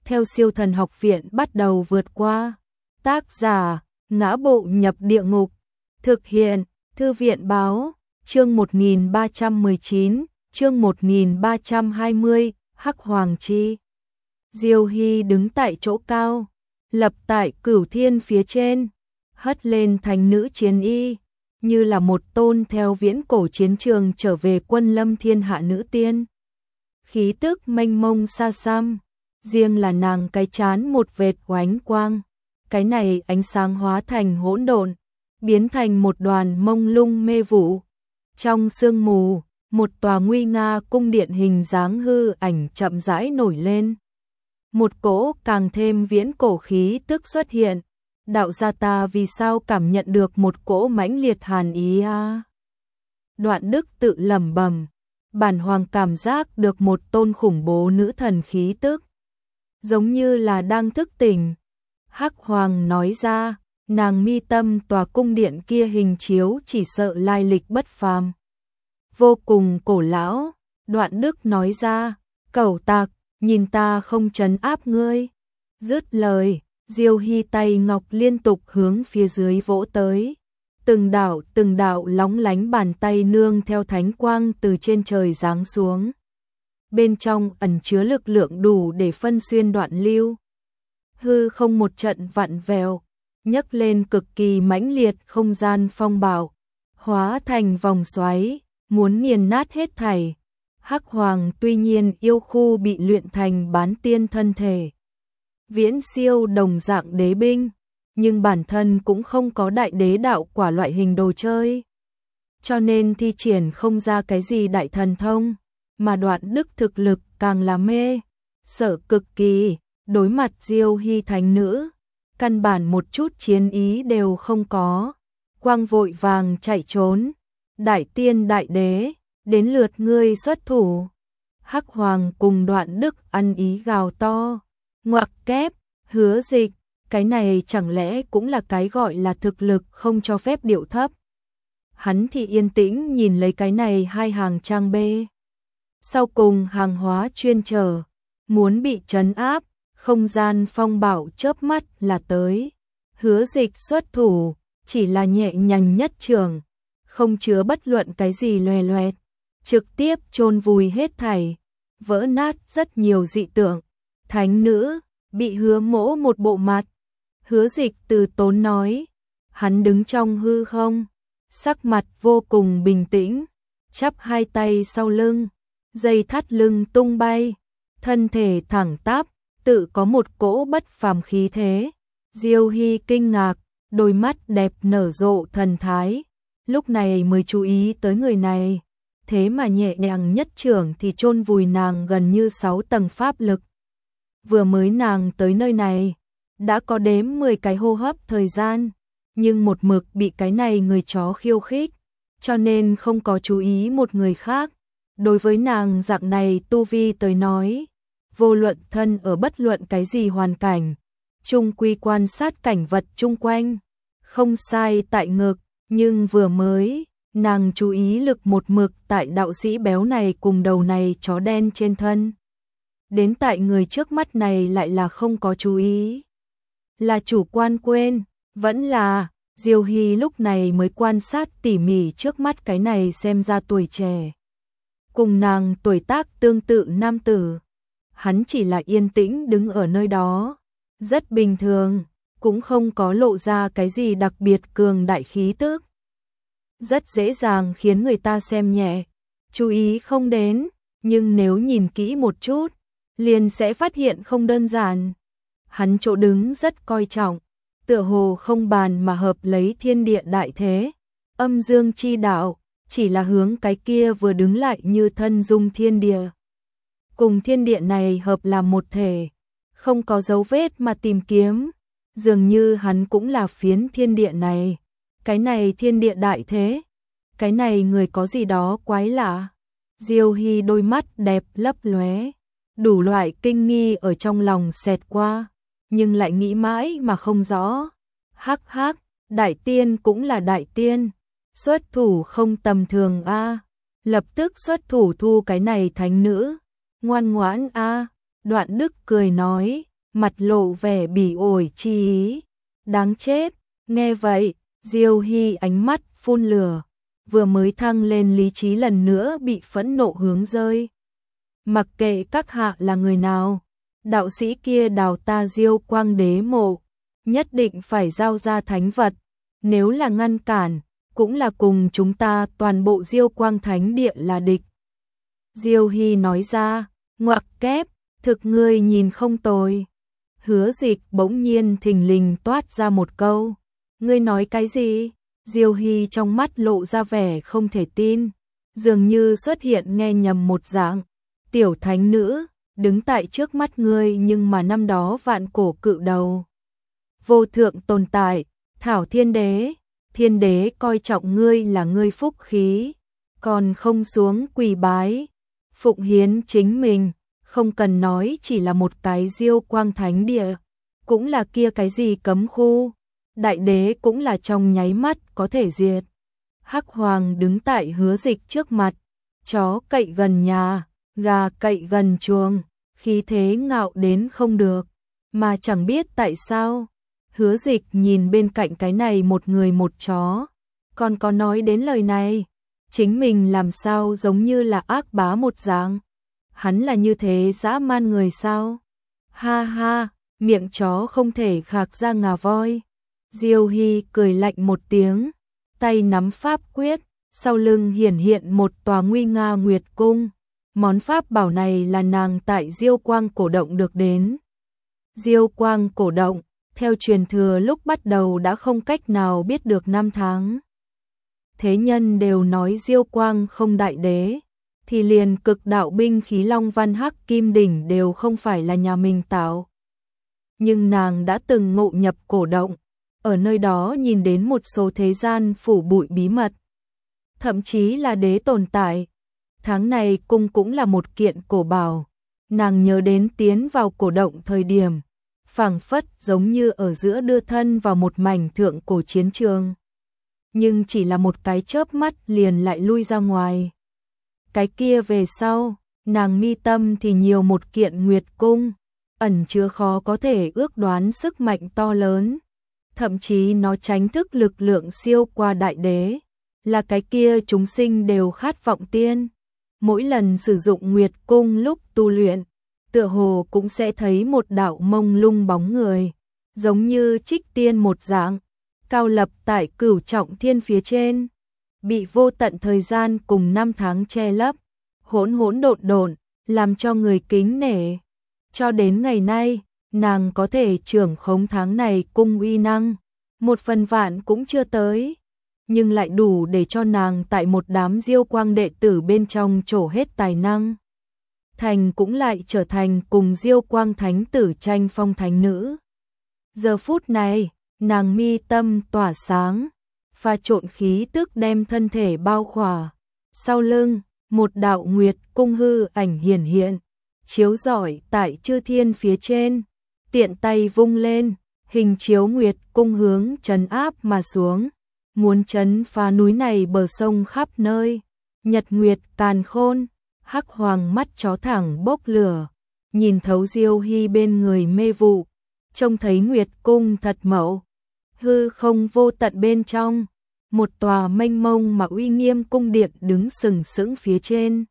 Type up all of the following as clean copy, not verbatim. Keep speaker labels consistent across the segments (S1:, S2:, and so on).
S1: theo Siêu Thần Học Viện bắt đầu vượt qua. Tác giả: Ngã Bộ Nhập Địa Ngục. Thực hiện: Thư viện báo. Chương 1319, chương 1320, Hắc Hoàng Chi. Diêu Hy đứng tại chỗ cao, lập tại Cửu Thiên phía trên, hất lên thánh nữ chiến y, như là một tôn theo viễn cổ chiến trường trở về quân lâm thiên hạ nữ tiên. Khí tức mênh mông xa xăm, riêng là nàng cái chán một vệt oánh quang, cái này ánh sáng hóa thành hỗn độn, biến thành một đoàn mông lung mê vụ. Trong sương mù, một tòa nguy nga cung điện hình dáng hư ảnh chậm rãi nổi lên. Một cỗ càng thêm viễn cổ khí tức xuất hiện. Đạo gia ta vì sao cảm nhận được một cỗ mãnh liệt hàn ý a? Đoạn Đức tự lẩm bẩm, bản hoàng cảm giác được một tôn khủng bố nữ thần khí tức, giống như là đang thức tỉnh. Hắc Hoàng nói ra, nàng mi tâm tòa cung điện kia hình chiếu chỉ sợ lai lịch bất phàm, vô cùng cổ lão. Đoạn Đức nói ra, cẩu tặc, nhìn ta không trấn áp ngươi. Dứt lời, Diêu Hy tay ngọc liên tục hướng phía dưới vỗ tới. Từng đạo lóng lánh bàn tay nương theo thánh quang từ trên trời giáng xuống. Bên trong ẩn chứa lực lượng đủ để phân xuyên đoạn lưu. Hư không một trận vặn vẹo, nhấc lên cực kỳ mãnh liệt không gian phong bạo, hóa thành vòng xoáy, muốn nghiền nát hết thảy. Hắc Hoàng tuy nhiên yêu khu bị luyện thành bán tiên thân thể, viễn siêu đồng dạng đế binh, nhưng bản thân cũng không có đại đế đạo quả loại hình đồ chơi, cho nên thi triển không ra cái gì đại thần thông, mà Đoạn Đức thực lực càng là mê sợ cực kỳ. Đối mặt Diêu Hy thánh nữ, căn bản một chút chiến ý đều không có, quang vội vàng chạy trốn. Đại tiên đại đế, đến lượt ngươi xuất thủ. Hắc Hoàng cùng Đoạn Đức ăn ý gào to, ngoặc kép, Hứa Dịch, cái này chẳng lẽ cũng là cái gọi là thực lực không cho phép điệu thấp. Hắn thì yên tĩnh nhìn lấy cái này hai hàng trang bê. Sau cùng hàng hóa chuyên chở, muốn bị trấn áp, không gian phong bạo chớp mắt là tới. Hứa Dịch xuất thủ, chỉ là nhẹ nhàng nhất trường, không chứa bất luận cái gì loè loẹt, trực tiếp chôn vùi hết thảy, vỡ nát rất nhiều dị tượng. Thánh nữ bị Hứa Mỗ một bộ mặt. Hứa Dịch từ tốn nói, hắn đứng trong hư không, sắc mặt vô cùng bình tĩnh, chắp hai tay sau lưng, dây thắt lưng tung bay, thân thể thẳng tắp, tự có một cỗ bất phàm khí thế. Diêu Hy kinh ngạc, đôi mắt đẹp nở rộ thần thái, lúc này mới chú ý tới người này, thế mà nhẹ nhàng nhất trưởng thì chôn vùi nàng gần như 6 tầng pháp lực. Vừa mới nàng tới nơi này, đã có đếm 10 cái hô hấp thời gian, nhưng một mực bị cái này người chó khiêu khích, cho nên không có chú ý một người khác. Đối với nàng dạng này tu vi tới nói, vô luận thân ở bất luận cái gì hoàn cảnh, chung quy quan sát cảnh vật chung quanh, không sai tại ngực, nhưng vừa mới, nàng chú ý lực một mực tại đạo sĩ béo này cùng đầu này chó đen trên thân. Đến tại người trước mắt này lại là không có chú ý. Là chủ quan quên, vẫn là, Diêu Hy lúc này mới quan sát tỉ mỉ trước mắt cái này xem ra tuổi trẻ. Cùng nàng tuổi tác tương tự nam tử. Hắn chỉ là yên tĩnh đứng ở nơi đó, rất bình thường, cũng không có lộ ra cái gì đặc biệt cường đại khí tức. Rất dễ dàng khiến người ta xem nhẹ, chú ý không đến, nhưng nếu nhìn kỹ một chút, liền sẽ phát hiện không đơn giản. Hắn chỗ đứng rất coi trọng, tựa hồ không bàn mà hợp lấy thiên địa đại thế, âm dương chi đạo, chỉ là hướng cái kia vừa đứng lại như thân dung thiên địa. Cùng thiên địa này hợp làm một thể, không có dấu vết mà tìm kiếm, dường như hắn cũng là phiến thiên địa này. Cái này thiên địa đại thế, cái này người có gì đó quái lạ. Diêu Hy đôi mắt đẹp lấp lóe, đủ loại kinh nghi ở trong lòng xẹt qua, nhưng lại nghĩ mãi mà không rõ. Hắc hắc, đại tiên cũng là đại tiên, xuất thủ không tầm thường a, lập tức xuất thủ thu cái này thánh nữ, ngoan ngoãn a. Đoạn Đức cười nói, mặt lộ vẻ bỉ ổi chi ý. Đáng chết, nghe vậy, Diêu Hy ánh mắt phun lửa, vừa mới thăng lên lý trí lần nữa bị phẫn nộ hướng rơi. Mặc kệ các hạ là người nào, đạo sĩ kia đào ta Diêu Quang Đế mộ, nhất định phải giao ra thánh vật, nếu là ngăn cản, cũng là cùng chúng ta toàn bộ Diêu Quang Thánh Địa là địch. Diêu Hy nói ra, ngoặc kép, thực ngươi nhìn không tồi. Hứa Dịch bỗng nhiên thình lình toát ra một câu, ngươi nói cái gì? Diêu Hy trong mắt lộ ra vẻ không thể tin, dường như xuất hiện nghe nhầm một dạng. Tiểu thánh nữ, đứng tại trước mắt ngươi nhưng mà năm đó vạn cổ cự đầu. Vô thượng tồn tại, Thảo Thiên Đế coi trọng ngươi là ngươi phúc khí, còn không xuống quỳ bái, phụng hiến chính mình, không cần nói chỉ là một cái Diêu Quang Thánh Địa, cũng là kia cái gì cấm khu, đại đế cũng là trong nháy mắt có thể diệt. Hắc Hoàng đứng tại Hứa Dịch trước mặt, chó cậy gần nhà, gà cậy gần chuồng, khí thế ngạo đến không được, mà chẳng biết tại sao. Hứa Dịch nhìn bên cạnh cái này một người một chó, còn có nói đến lời này, chính mình làm sao giống như là ác bá một dạng. Hắn là như thế dã man người sao? Ha ha, miệng chó không thể khạc ra ngà voi. Diêu Hy cười lạnh một tiếng, tay nắm pháp quyết, sau lưng hiển hiện một tòa nguy nga nguyệt cung. Món pháp bảo này là nàng tại Diêu Quang cổ động được đến. Diêu Quang cổ động, theo truyền thừa lúc bắt đầu đã không cách nào biết được năm tháng. Thế nhân đều nói Diêu Quang không đại đế, thì liền cực đạo binh khí Long Văn Hắc Kim Đỉnh đều không phải là nhà mình tạo. Nhưng nàng đã từng ngộ nhập cổ động, ở nơi đó nhìn đến một số thế gian phủ bụi bí mật, thậm chí là đế tồn tại. Tháng này cung cũng là một kiện cổ bảo, nàng nhớ đến tiến vào cổ động thời điểm, phảng phất giống như ở giữa đưa thân vào một mảnh thượng cổ chiến trường. Nhưng chỉ là một cái chớp mắt liền lại lui ra ngoài. Cái kia về sau, nàng mi tâm thì nhiều một kiện nguyệt cung, ẩn chứa khó có thể ước đoán sức mạnh to lớn, thậm chí nó tránh thức lực lượng siêu qua đại đế, là cái kia chúng sinh đều khát vọng tiên. Mỗi lần sử dụng nguyệt cung lúc tu luyện, tựa hồ cũng sẽ thấy một đạo mông lung bóng người, giống như trích tiên một dạng, cao lập tại cửu trọng thiên phía trên, bị vô tận thời gian cùng năm tháng che lấp, hỗn hỗn độn độn, làm cho người kính nể. Cho đến ngày nay, nàng có thể trưởng khống tháng này cung uy năng, 1/1000 cũng chưa tới, nhưng lại đủ để cho nàng tại một đám Diêu Quang đệ tử bên trong trổ hết tài năng. Thành cũng lại trở thành cùng Diêu Quang thánh tử tranh phong thánh nữ. Giờ phút này, nàng mi tâm tỏa sáng, pha trộn khí tức đem thân thể bao khỏa. Sau lưng, một đạo nguyệt cung hư ảnh hiển hiện, chiếu rọi tại chư thiên phía trên, tiện tay vung lên, hình chiếu nguyệt cung hướng trấn áp mà xuống, muốn trấn phá núi này bờ sông khắp nơi. Nhật nguyệt càn khôn, Hắc Hoàng mắt chó thẳng bốc lửa, nhìn thấu Diêu Hy bên người mê vụ, trông thấy nguyệt cung thật mẫu, hư không vô tận bên trong, một tòa mênh mông mà uy nghiêm cung điện đứng sừng sững phía trên.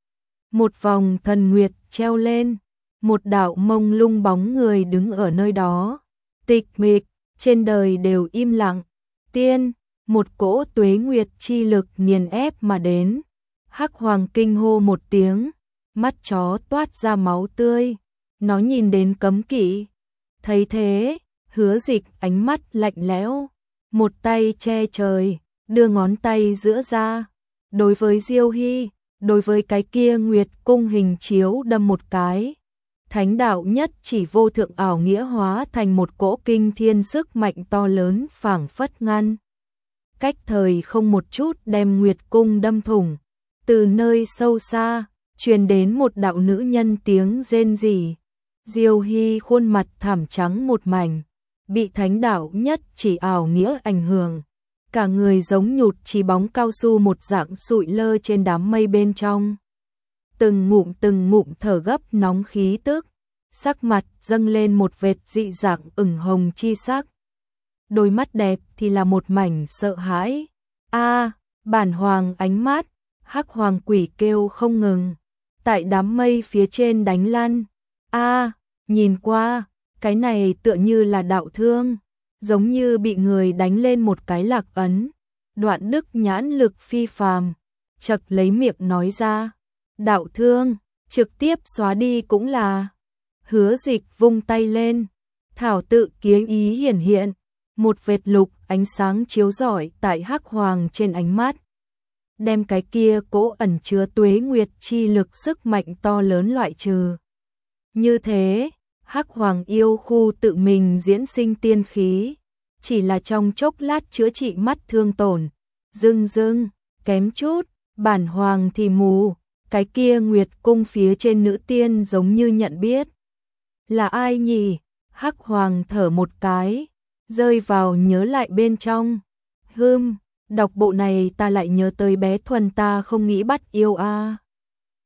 S1: Một vòng thần nguyệt treo lên, một đạo mông lung bóng người đứng ở nơi đó, tịch mịch, trên đời đều im lặng. Tiên, một cỗ tuế nguyệt chi lực nghiền ép mà đến. Hắc Hoàng kinh hô một tiếng, mắt chó toát ra máu tươi, nó nhìn đến cấm kỵ. Thấy thế, Hứa Dịch ánh mắt lạnh lẽo, một tay che trời, đưa ngón tay giữa ra, đối với Diêu Hy, đối với cái kia nguyệt cung hình chiếu đâm một cái. Thánh đạo nhất chỉ vô thượng ảo nghĩa hóa thành một cỗ kinh thiên sức mạnh to lớn phảng phất ngăn cách thời không một chút đem nguyệt cung đâm thủng. Từ nơi sâu xa, truyền đến một đạo nữ nhân tiếng rên rỉ. Diêu Hy khuôn mặt thảm trắng một mảnh, bị thánh đạo nhất chỉ ảo nghĩa ảnh hưởng. Cả người giống nhụt chí bóng cao su một dạng sụi lơ trên đám mây bên trong. Từng ngụm thở gấp nóng khí tức. sắc mặt dâng lên một vệt dị dạng ửng hồng chi sắc. Đôi mắt đẹp thì là một mảnh sợ hãi. A, bản hoàng ánh mắt, hắc hoàng quỷ kêu không ngừng. Tại đám mây phía trên đánh lăn. A, nhìn qua, cái này tựa như là đạo thương, giống như bị người đánh lên một cái lạc ấn. Đoạn Đức nhãn lực phi phàm, chật lấy miệng nói ra, đạo thương, trực tiếp xóa đi cũng là. Hứa Dịch vung tay lên, thảo tự kiếm ý hiển hiện, một vệt lục ánh sáng chiếu rọi tại hắc hoàng trên ánh mắt, đem cái kia cỗ ẩn chứa tuế nguyệt chi lực sức mạnh to lớn loại trừ. Như thế, hắc hoàng yêu khu tự mình diễn sinh tiên khí, chỉ là trong chốc lát chữa trị mắt thương tổn, dưng, kém chút, bản hoàng thì mù, cái kia nguyệt cung phía trên nữ tiên giống như nhận biết. Là ai nhỉ? Hắc hoàng thở một cái, rơi vào nhớ lại bên trong. Đọc bộ này ta lại nhớ tới bé Thuần ta không nghĩ bắt yêu a.